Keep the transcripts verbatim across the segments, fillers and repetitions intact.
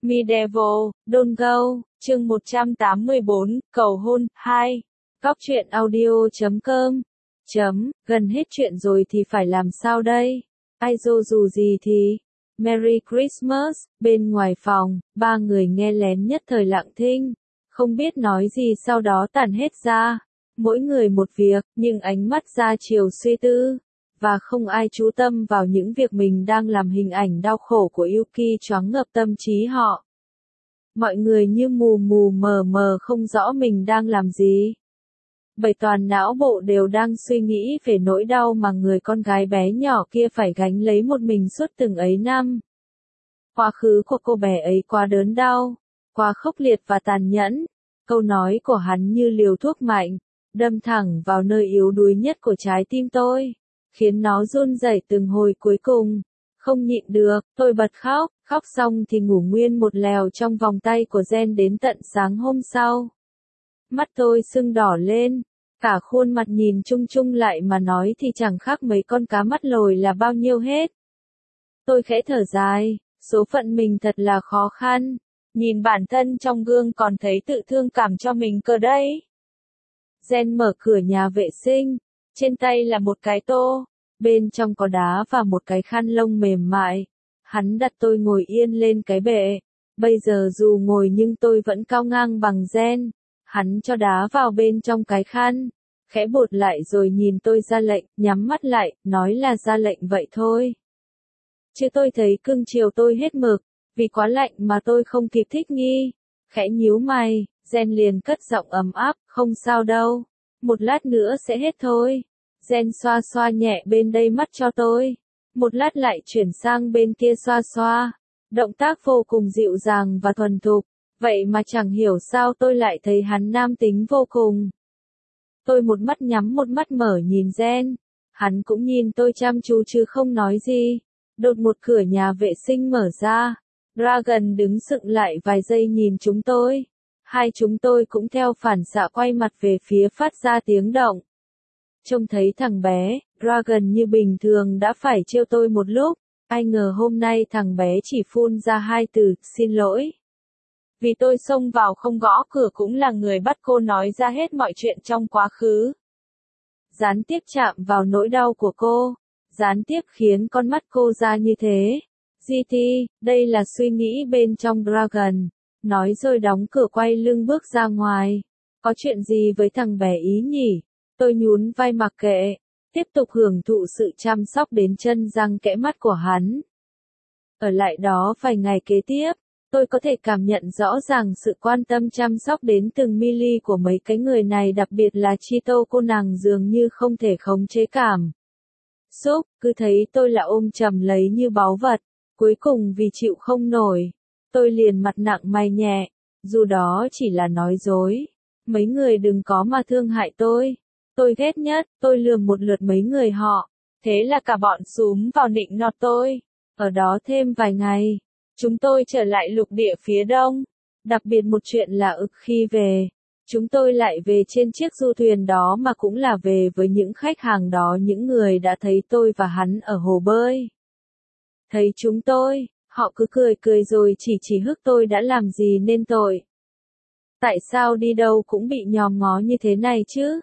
Medieval, Don't Go, chương một trăm tám mươi bốn, cầu hôn, hai. Góc truyện audio chấm com. Chấm, gần hết chuyện rồi thì phải làm sao đây? Ai dô dù gì thì. Merry Christmas, bên ngoài phòng, ba người nghe lén nhất thời lặng thinh. Không biết nói gì sau đó tản hết ra. Mỗi người một việc, nhưng ánh mắt ra chiều suy tư. Và không ai chú tâm vào những việc mình đang làm hình ảnh đau khổ của Yuki choáng ngợp tâm trí họ. Mọi người như mù mù mờ mờ không rõ mình đang làm gì. Bởi toàn não bộ đều đang suy nghĩ về nỗi đau mà người con gái bé nhỏ kia phải gánh lấy một mình suốt từng ấy năm. Quá khứ của cô bé ấy quá đớn đau, quá khốc liệt và tàn nhẫn. Câu nói của hắn như liều thuốc mạnh, đâm thẳng vào nơi yếu đuối nhất của trái tim tôi, khiến nó run rẩy từng hồi cuối cùng. Không nhịn được, tôi bật khóc, khóc xong thì ngủ nguyên một lèo trong vòng tay của Jen đến tận sáng hôm sau. Mắt tôi sưng đỏ lên, cả khuôn mặt nhìn chung chung lại mà nói thì chẳng khác mấy con cá mắt lồi là bao nhiêu hết. Tôi khẽ thở dài, số phận mình thật là khó khăn, nhìn bản thân trong gương còn thấy tự thương cảm cho mình cơ đấy. Jen mở cửa nhà vệ sinh, trên tay là một cái tô, bên trong có đá và một cái khăn lông mềm mại. Hắn đặt tôi ngồi yên lên cái bệ. Bây giờ dù ngồi nhưng tôi vẫn cao ngang bằng Jen. Hắn cho đá vào bên trong cái khăn, khẽ bột lại rồi nhìn tôi ra lệnh, nhắm mắt lại, nói là ra lệnh vậy thôi. Chứ tôi thấy cưng chiều tôi hết mực, vì quá lạnh mà tôi không kịp thích nghi. Khẽ nhíu mày, Jen liền cất giọng ấm áp, không sao đâu, một lát nữa sẽ hết thôi. Jen xoa xoa nhẹ bên đây mắt cho tôi, một lát lại chuyển sang bên kia xoa xoa, động tác vô cùng dịu dàng và thuần thục, vậy mà chẳng hiểu sao tôi lại thấy hắn nam tính vô cùng. Tôi một mắt nhắm một mắt mở nhìn Jen, hắn cũng nhìn tôi chăm chú chứ không nói gì. Đột một cửa nhà vệ sinh mở ra, Dragon đứng sững lại vài giây nhìn chúng tôi, hai chúng tôi cũng theo phản xạ quay mặt về phía phát ra tiếng động. Trông thấy thằng bé, Dragon như bình thường đã phải trêu tôi một lúc, ai ngờ hôm nay thằng bé chỉ phun ra hai từ, xin lỗi. Vì tôi xông vào không gõ cửa cũng là người bắt cô nói ra hết mọi chuyện trong quá khứ. Gián tiếp chạm vào nỗi đau của cô, gián tiếp khiến con mắt cô ra như thế. giê tê, đây là suy nghĩ bên trong Dragon, nói rồi đóng cửa quay lưng bước ra ngoài. Có chuyện gì với thằng bé ý nhỉ? Tôi nhún vai mặc kệ, tiếp tục hưởng thụ sự chăm sóc đến chân răng kẽ mắt của hắn. Ở lại đó vài ngày kế tiếp, tôi có thể cảm nhận rõ ràng sự quan tâm chăm sóc đến từng mili của mấy cái người này, đặc biệt là Chito, cô nàng dường như không thể khống chế cảm xúc, cứ thấy tôi là ôm chầm lấy như báu vật. Cuối cùng vì chịu không nổi, tôi liền mặt nặng mày nhẹ, dù đó chỉ là nói dối. Mấy người đừng có mà thương hại tôi. Tôi ghét nhất, tôi lườm một lượt mấy người họ. Thế là cả bọn xúm vào nịnh nọt tôi. Ở đó thêm vài ngày, chúng tôi trở lại lục địa phía đông. Đặc biệt một chuyện là ực khi về, chúng tôi lại về trên chiếc du thuyền đó mà cũng là về với những khách hàng đó, những người đã thấy tôi và hắn ở hồ bơi. Thấy chúng tôi, họ cứ cười cười rồi chỉ chỉ hức tôi đã làm gì nên tội. Tại sao đi đâu cũng bị nhòm ngó như thế này chứ?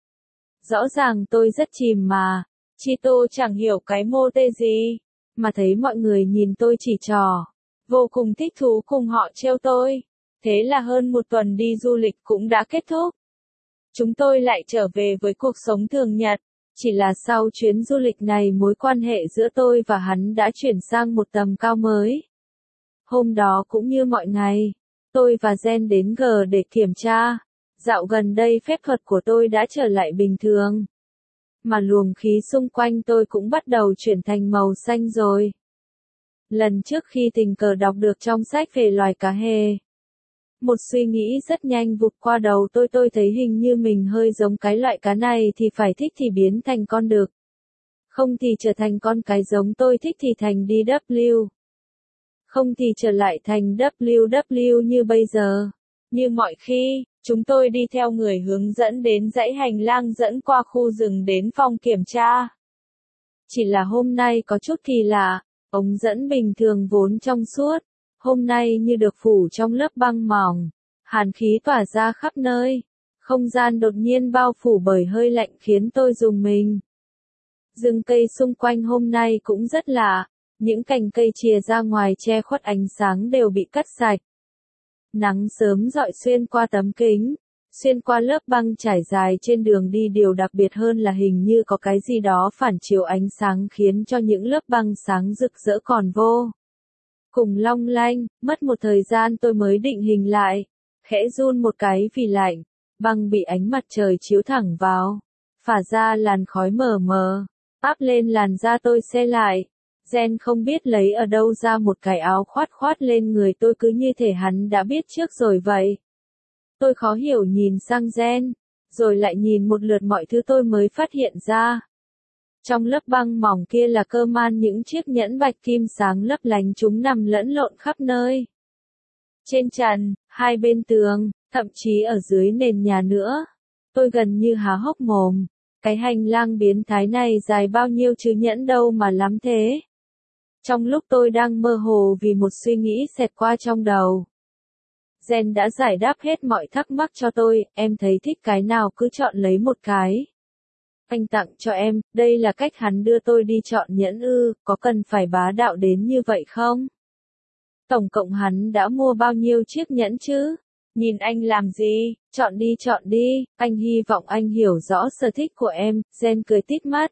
Rõ ràng tôi rất chìm mà, Chito chẳng hiểu cái mô tê gì, mà thấy mọi người nhìn tôi chỉ trò, vô cùng thích thú cùng họ trêu tôi. Thế là hơn một tuần đi du lịch cũng đã kết thúc. Chúng tôi lại trở về với cuộc sống thường nhật, chỉ là sau chuyến du lịch này mối quan hệ giữa tôi và hắn đã chuyển sang một tầm cao mới. Hôm đó cũng như mọi ngày, tôi và Jen đến G để kiểm tra. Dạo gần đây phép thuật của tôi đã trở lại bình thường, mà luồng khí xung quanh tôi cũng bắt đầu chuyển thành màu xanh rồi. Lần trước khi tình cờ đọc được trong sách về loài cá hề, một suy nghĩ rất nhanh vụt qua đầu tôi, tôi thấy hình như mình hơi giống cái loại cá này, thì phải thích thì biến thành con đực, không thì trở thành con cái giống tôi thích thì thành đê vê kép, không thì trở lại thành vê kép vê như bây giờ. Như mọi khi, chúng tôi đi theo người hướng dẫn đến dãy hành lang dẫn qua khu rừng đến phòng kiểm tra. Chỉ là hôm nay có chút kỳ lạ, ống dẫn bình thường vốn trong suốt, hôm nay như được phủ trong lớp băng mỏng, hàn khí tỏa ra khắp nơi, không gian đột nhiên bao phủ bởi hơi lạnh khiến tôi rùng mình. Rừng cây xung quanh hôm nay cũng rất lạ, những cành cây chìa ra ngoài che khuất ánh sáng đều bị cắt sạch. Nắng sớm rọi xuyên qua tấm kính, xuyên qua lớp băng trải dài trên đường đi, điều đặc biệt hơn là hình như có cái gì đó phản chiếu ánh sáng khiến cho những lớp băng sáng rực rỡ còn vô cùng long lanh. Mất một thời gian tôi mới định hình lại, khẽ run một cái vì lạnh, băng bị ánh mặt trời chiếu thẳng vào, phả ra làn khói mờ mờ, áp lên làn da tôi se lại. Gen không biết lấy ở đâu ra một cái áo khoát khoát lên người tôi, cứ như thể hắn đã biết trước rồi vậy. Tôi khó hiểu nhìn sang Gen, rồi lại nhìn một lượt mọi thứ, tôi mới phát hiện ra. Trong lớp băng mỏng kia là cơ man những chiếc nhẫn bạch kim sáng lấp lánh, chúng nằm lẫn lộn khắp nơi. Trên trần, hai bên tường, thậm chí ở dưới nền nhà nữa. Tôi gần như há hốc mồm. Cái hành lang biến thái này dài bao nhiêu chứ nhẫn đâu mà lắm thế. Trong lúc tôi đang mơ hồ vì một suy nghĩ xẹt qua trong đầu, Gen đã giải đáp hết mọi thắc mắc cho tôi. Em thấy thích cái nào cứ chọn lấy một cái. Anh tặng cho em, đây là cách hắn đưa tôi đi chọn nhẫn ư, có cần phải bá đạo đến như vậy không? Tổng cộng hắn đã mua bao nhiêu chiếc nhẫn chứ? Nhìn anh làm gì, chọn đi chọn đi, anh hy vọng anh hiểu rõ sở thích của em. Gen cười tít mắt.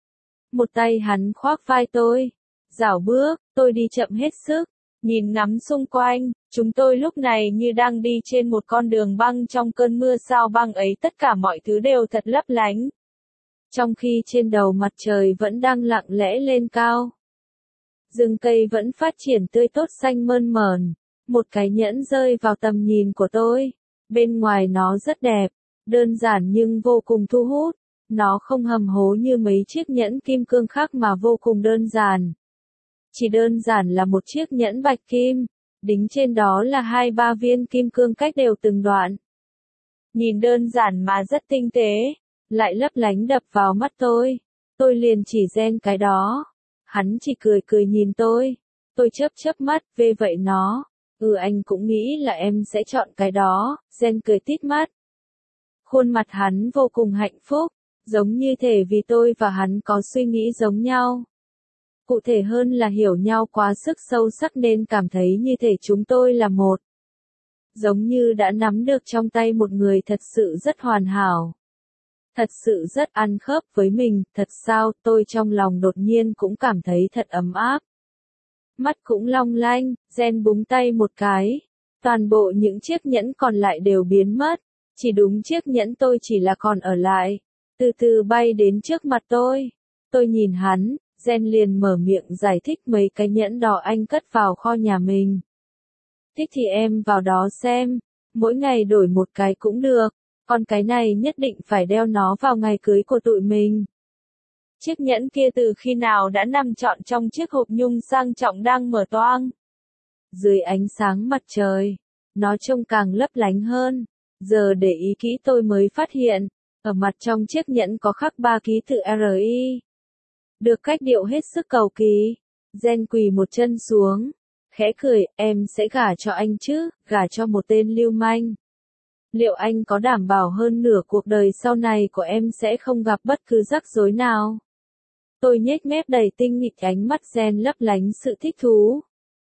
Một tay hắn khoác vai tôi, dảo bước, tôi đi chậm hết sức, nhìn ngắm xung quanh. Chúng tôi lúc này như đang đi trên một con đường băng trong cơn mưa sao băng ấy, tất cả mọi thứ đều thật lấp lánh. Trong khi trên đầu mặt trời vẫn đang lặng lẽ lên cao, rừng cây vẫn phát triển tươi tốt xanh mơn mởn. Một cái nhẫn rơi vào tầm nhìn của tôi. Bên ngoài nó rất đẹp, đơn giản nhưng vô cùng thu hút. Nó không hầm hố như mấy chiếc nhẫn kim cương khác mà vô cùng đơn giản. Chỉ đơn giản là một chiếc nhẫn bạch kim, đính trên đó là hai ba viên kim cương cách đều từng đoạn. Nhìn đơn giản mà rất tinh tế, lại lấp lánh đập vào mắt tôi. Tôi liền chỉ Gen cái đó. Hắn chỉ cười cười nhìn tôi. Tôi chớp chớp mắt, về vậy nó. Ừ, anh cũng nghĩ là em sẽ chọn cái đó. Gen cười tít mắt. Khuôn mặt hắn vô cùng hạnh phúc, giống như thể vì tôi và hắn có suy nghĩ giống nhau. Cụ thể hơn là hiểu nhau quá sức sâu sắc nên cảm thấy như thể chúng tôi là một. Giống như đã nắm được trong tay một người thật sự rất hoàn hảo. Thật sự rất ăn khớp với mình. Thật sao, tôi trong lòng đột nhiên cũng cảm thấy thật ấm áp. Mắt cũng long lanh. Gen búng tay một cái. Toàn bộ những chiếc nhẫn còn lại đều biến mất. Chỉ đúng chiếc nhẫn tôi chỉ là còn ở lại. Từ từ bay đến trước mặt tôi. Tôi nhìn hắn. Gen liền mở miệng giải thích mấy cái nhẫn đỏ anh cất vào kho nhà mình. Thích thì em vào đó xem. Mỗi ngày đổi một cái cũng được. Còn cái này nhất định phải đeo nó vào ngày cưới của tụi mình. Chiếc nhẫn kia từ khi nào đã nằm trọn trong chiếc hộp nhung sang trọng đang mở toang. Dưới ánh sáng mặt trời, nó trông càng lấp lánh hơn. Giờ để ý kỹ tôi mới phát hiện, ở mặt trong chiếc nhẫn có khắc ba ký tự R I. Được cách điệu hết sức cầu kỳ. Gen quỳ một chân xuống, khẽ cười, em sẽ gả cho anh chứ, gả cho một tên lưu manh. Liệu anh có đảm bảo hơn nửa cuộc đời sau này của em sẽ không gặp bất cứ rắc rối nào? Tôi nhếch mép đầy tinh nghịch, ánh mắt Gen lấp lánh sự thích thú.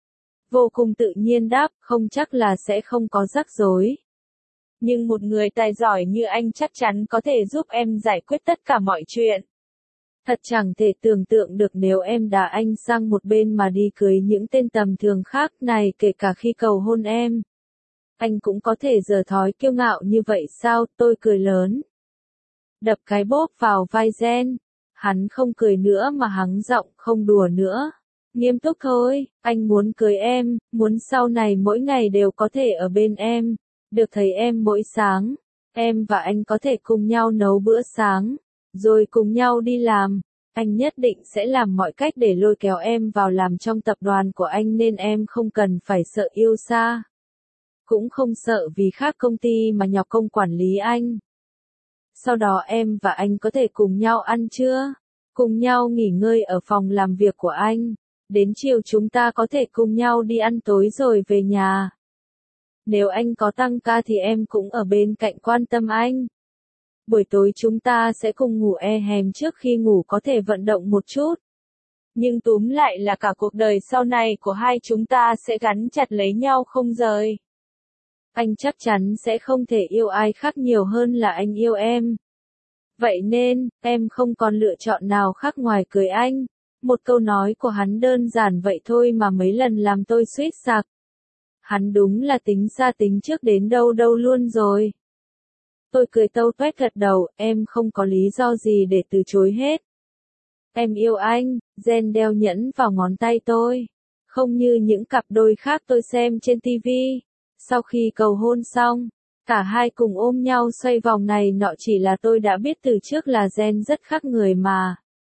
Vô cùng tự nhiên đáp, không chắc là sẽ không có rắc rối. Nhưng một người tài giỏi như anh chắc chắn có thể giúp em giải quyết tất cả mọi chuyện. Thật chẳng thể tưởng tượng được nếu em đá anh sang một bên mà đi cưới những tên tầm thường khác này, kể cả khi cầu hôn em. Anh cũng có thể giở thói kiêu ngạo như vậy sao? Tôi cười lớn. Đập cái bóp vào vai Gen. Hắn không cười nữa mà hắng giọng, không đùa nữa. Nghiêm túc thôi, anh muốn cưới em, muốn sau này mỗi ngày đều có thể ở bên em, được thấy em mỗi sáng. Em và anh có thể cùng nhau nấu bữa sáng, rồi cùng nhau đi làm. Anh nhất định sẽ làm mọi cách để lôi kéo em vào làm trong tập đoàn của anh nên em không cần phải sợ yêu xa. Cũng không sợ vì khác công ty mà nhọc công quản lý anh. Sau đó em và anh có thể cùng nhau ăn trưa, cùng nhau nghỉ ngơi ở phòng làm việc của anh, Đến chiều chúng ta có thể cùng nhau đi ăn tối rồi về nhà. Nếu anh có tăng ca thì em cũng ở bên cạnh quan tâm anh. Buổi tối chúng ta sẽ cùng ngủ e hèm trước khi ngủ có thể vận động một chút. Nhưng túm lại là cả cuộc đời sau này của hai chúng ta sẽ gắn chặt lấy nhau không rời. Anh chắc chắn sẽ không thể yêu ai khác nhiều hơn là anh yêu em. Vậy nên, em không còn lựa chọn nào khác ngoài cưới anh. Một câu nói của hắn đơn giản vậy thôi mà mấy lần làm tôi suýt sặc. Hắn đúng là tính xa tính trước đến đâu đâu luôn rồi. Tôi cười tâu tuét gật đầu, em không có lý do gì để từ chối hết. Em yêu anh, Jen đeo nhẫn vào ngón tay tôi. Không như những cặp đôi khác tôi xem trên ti vi. Sau khi cầu hôn xong, cả hai cùng ôm nhau xoay vòng này nọ chỉ là tôi đã biết từ trước là Jen rất khác người mà.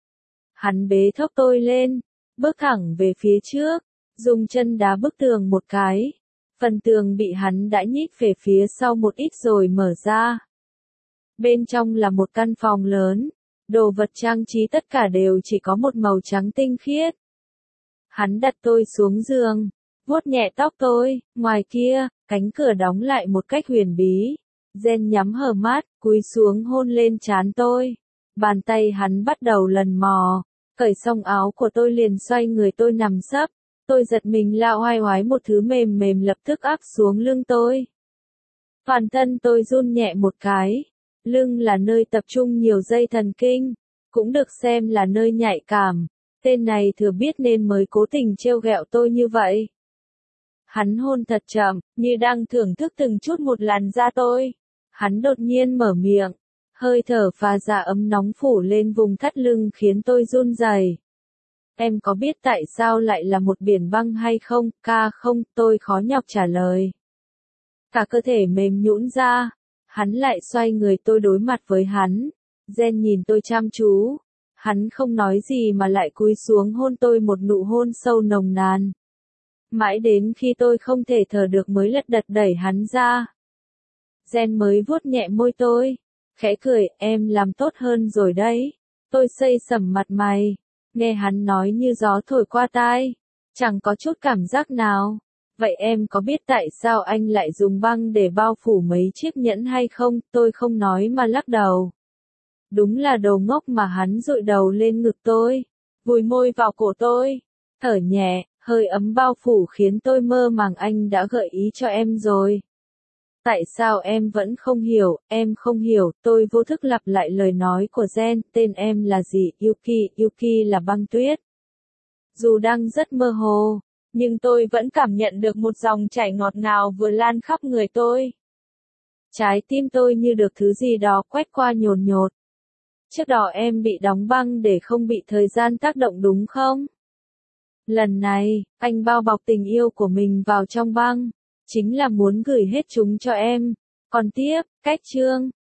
Hắn bế thốc tôi lên, bước thẳng về phía trước, dùng chân đá bức tường một cái. Phần tường bị hắn đã nhích về phía sau một ít rồi mở ra. Bên trong là một căn phòng lớn, đồ vật trang trí tất cả đều chỉ có một màu trắng tinh khiết. Hắn đặt tôi xuống giường, vuốt nhẹ tóc tôi, ngoài kia, cánh cửa đóng lại một cách huyền bí. Jen nhắm hờ mắt, cúi xuống hôn lên trán tôi. Bàn tay hắn bắt đầu lần mò, cởi xong áo của tôi liền xoay người tôi nằm sấp. Tôi giật mình lao oai oái một thứ mềm mềm lập tức áp xuống lưng tôi. Toàn thân tôi run nhẹ một cái. Lưng là nơi tập trung nhiều dây thần kinh, cũng được xem là nơi nhạy cảm. Tên này thừa biết nên mới cố tình trêu ghẹo tôi như vậy. Hắn hôn thật chậm, như đang thưởng thức từng chút một làn da tôi. Hắn đột nhiên mở miệng, hơi thở phà ra ấm nóng phủ lên vùng thắt lưng khiến tôi run rẩy. Em có biết tại sao lại là một biển băng hay không? Ca không, tôi khó nhọc trả lời. Cả cơ thể mềm nhũn ra, hắn lại xoay người tôi đối mặt với hắn. Jen nhìn tôi chăm chú. Hắn không nói gì mà lại cúi xuống hôn tôi một nụ hôn sâu nồng nàn. Mãi đến khi tôi không thể thở được mới lật đật đẩy hắn ra. Jen mới vuốt nhẹ môi tôi, khẽ cười, em làm tốt hơn rồi đấy. Tôi xây sẩm mặt mày, nghe hắn nói như gió thổi qua tai, chẳng có chút cảm giác nào. Vậy em có biết tại sao anh lại dùng băng để bao phủ mấy chiếc nhẫn hay không? Tôi không nói mà lắc đầu. Đúng là đồ ngốc mà. Hắn dụi đầu lên ngực tôi, vùi môi vào cổ tôi, thở nhẹ, hơi ấm bao phủ khiến tôi mơ màng. Anh đã gợi ý cho em rồi. Tại sao em vẫn không hiểu? Em không hiểu. Tôi vô thức lặp lại lời nói của Jen. Tên em là gì? Yuki. Yuki là băng tuyết. Dù đang rất mơ hồ, nhưng tôi vẫn cảm nhận được một dòng chảy ngọt ngào vừa lan khắp người tôi. Trái tim tôi như được thứ gì đó quét qua nhồn nhột. Trước đó em bị đóng băng để không bị thời gian tác động đúng không? Lần này, anh bao bọc tình yêu của mình vào trong băng, chính là muốn gửi hết chúng cho em. Còn tiếp, cách chương.